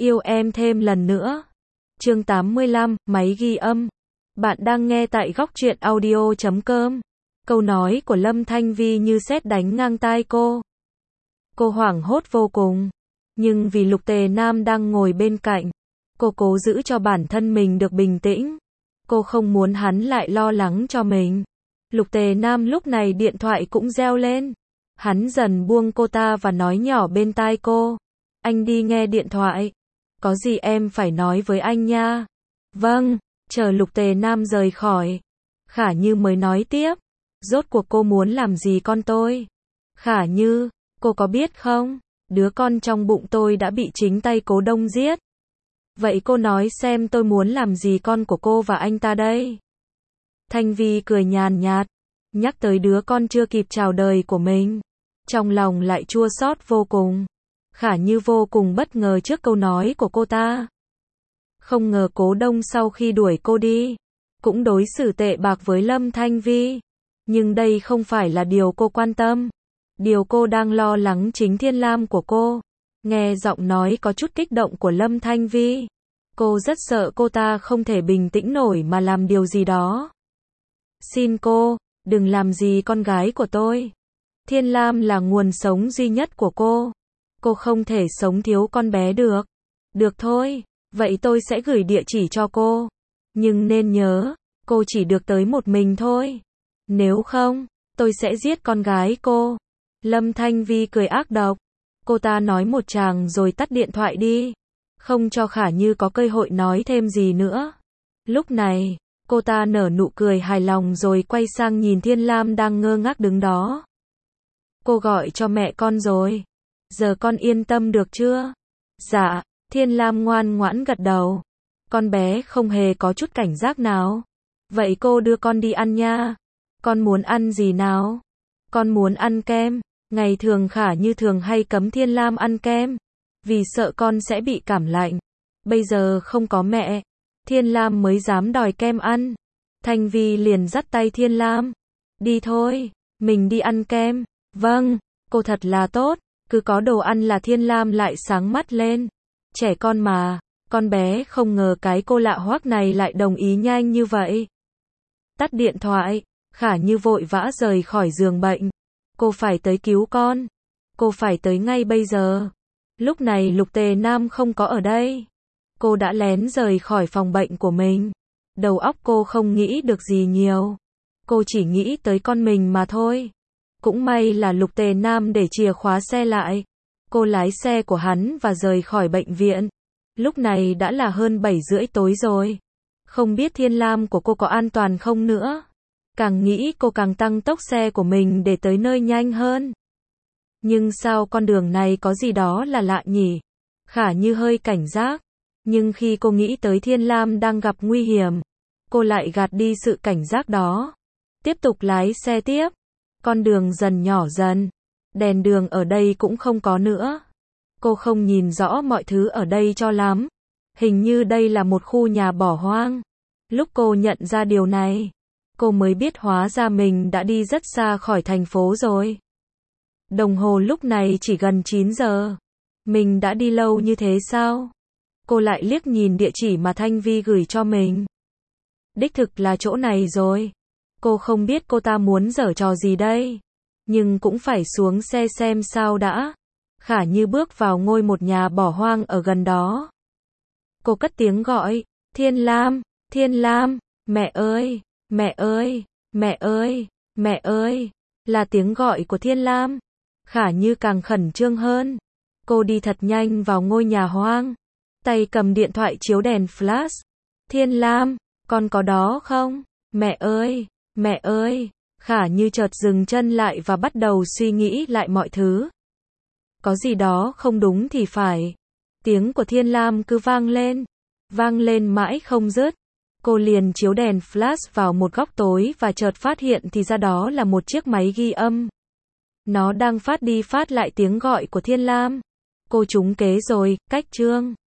yêu em thêm lần nữa. Chương 85, máy ghi âm. Bạn đang nghe tại góc truyện audio.com. Câu nói của Lâm Thanh Vi như sét đánh ngang tai cô. Cô hoảng hốt vô cùng. Nhưng vì Lục Tề Nam đang ngồi bên cạnh, cô cố giữ cho bản thân mình được bình tĩnh. Cô không muốn hắn lại lo lắng cho mình. Lục Tề Nam lúc này điện thoại cũng reo lên. Hắn dần buông cô ta và nói nhỏ bên tai cô. Anh đi nghe điện thoại. Có gì em phải nói với anh nha. Vâng, chờ Lục Tề Nam rời khỏi. Khả Như mới nói tiếp. Rốt cuộc cô muốn làm gì con tôi? Khả Như, cô có biết không? Đứa con trong bụng tôi đã bị chính tay Cố Đông giết. Vậy cô nói xem tôi muốn làm gì con của cô và anh ta đây? Thanh Vi cười nhàn nhạt, nhắc tới đứa con chưa kịp chào đời của mình. Trong lòng lại chua xót vô cùng. Khả Như vô cùng bất ngờ trước câu nói của cô ta. Không ngờ Cố Đông sau khi đuổi cô đi, cũng đối xử tệ bạc với Lâm Thanh Vi. Nhưng đây không phải là điều cô quan tâm. Điều cô đang lo lắng chính Thiên Lam của cô. Nghe giọng nói có chút kích động của Lâm Thanh Vi, cô rất sợ cô ta không thể bình tĩnh nổi mà làm điều gì đó. Xin cô, đừng làm gì con gái của tôi. Thiên Lam là nguồn sống duy nhất của cô. Cô không thể sống thiếu con bé được. Được thôi, vậy tôi sẽ gửi địa chỉ cho cô. Nhưng nên nhớ, cô chỉ được tới một mình thôi. Nếu không, tôi sẽ giết con gái cô. Lâm Thanh Vi cười ác độc. Cô ta nói một tràng rồi tắt điện thoại đi. Không cho Khả Như có cơ hội nói thêm gì nữa. Lúc này, cô ta nở nụ cười hài lòng rồi quay sang nhìn Thiên Lam đang ngơ ngác đứng đó. Cô gọi cho mẹ con rồi. Giờ con yên tâm được chưa? Dạ, Thiên Lam ngoan ngoãn gật đầu. Con bé không hề có chút cảnh giác nào. Vậy cô đưa con đi ăn nha. Con muốn ăn gì nào? Con muốn ăn kem. Ngày thường Khả Như thường hay cấm Thiên Lam ăn kem. Vì sợ con sẽ bị cảm lạnh. Bây giờ không có mẹ, Thiên Lam mới dám đòi kem ăn. Thanh Vi liền dắt tay Thiên Lam. Đi thôi, mình đi ăn kem. Vâng, cô thật là tốt. Cứ có đồ ăn là Thiên Lam lại sáng mắt lên. Trẻ con mà, con bé không ngờ cái cô lạ hoắc này lại đồng ý nhanh như vậy. Tắt điện thoại, Khả Như vội vã rời khỏi giường bệnh. Cô phải tới cứu con. Cô phải tới ngay bây giờ. Lúc này Lục Tề Nam không có ở đây. Cô đã lén rời khỏi phòng bệnh của mình. Đầu óc cô không nghĩ được gì nhiều. Cô chỉ nghĩ tới con mình mà thôi. Cũng may là Lục Tề Nam để chìa khóa xe lại. Cô lái xe của hắn và rời khỏi bệnh viện. Lúc này đã là hơn 7:30 tối rồi. Không biết Thiên Lam của cô có an toàn không nữa. Càng nghĩ cô càng tăng tốc xe của mình để tới nơi nhanh hơn. Nhưng sao con đường này có gì đó là lạ nhỉ? Khả Như hơi cảnh giác. Nhưng khi cô nghĩ tới Thiên Lam đang gặp nguy hiểm, cô lại gạt đi sự cảnh giác đó. Tiếp tục lái xe tiếp. Con đường dần nhỏ dần. Đèn đường ở đây cũng không có nữa. Cô không nhìn rõ mọi thứ ở đây cho lắm. Hình như đây là một khu nhà bỏ hoang. Lúc cô nhận ra điều này, cô mới biết hóa ra mình đã đi rất xa khỏi thành phố rồi. Đồng hồ lúc này chỉ gần 9 giờ. Mình đã đi lâu như thế sao? Cô lại liếc nhìn địa chỉ mà Thanh Vi gửi cho mình. Đích thực là chỗ này rồi. Cô không biết cô ta muốn giở trò gì đây. Nhưng cũng phải xuống xe xem sao đã. Khả Như bước vào ngôi một nhà bỏ hoang ở gần đó. Cô cất tiếng gọi. Thiên Lam, Thiên Lam, mẹ ơi, mẹ ơi, mẹ ơi, mẹ ơi. Là tiếng gọi của Thiên Lam. Khả Như càng khẩn trương hơn. Cô đi thật nhanh vào ngôi nhà hoang. Tay cầm điện thoại chiếu đèn flash. Thiên Lam, con có đó không? Mẹ ơi, mẹ ơi. Khả Như chợt dừng chân lại và bắt đầu suy nghĩ lại mọi thứ. Có gì đó không đúng thì phải. Tiếng của Thiên Lam cứ vang lên mãi không dứt. Cô liền chiếu đèn flash vào một góc tối và chợt phát hiện thì ra đó là một chiếc máy ghi âm. Nó đang phát đi phát lại tiếng gọi của Thiên Lam. Cô trúng kế rồi, cách chương.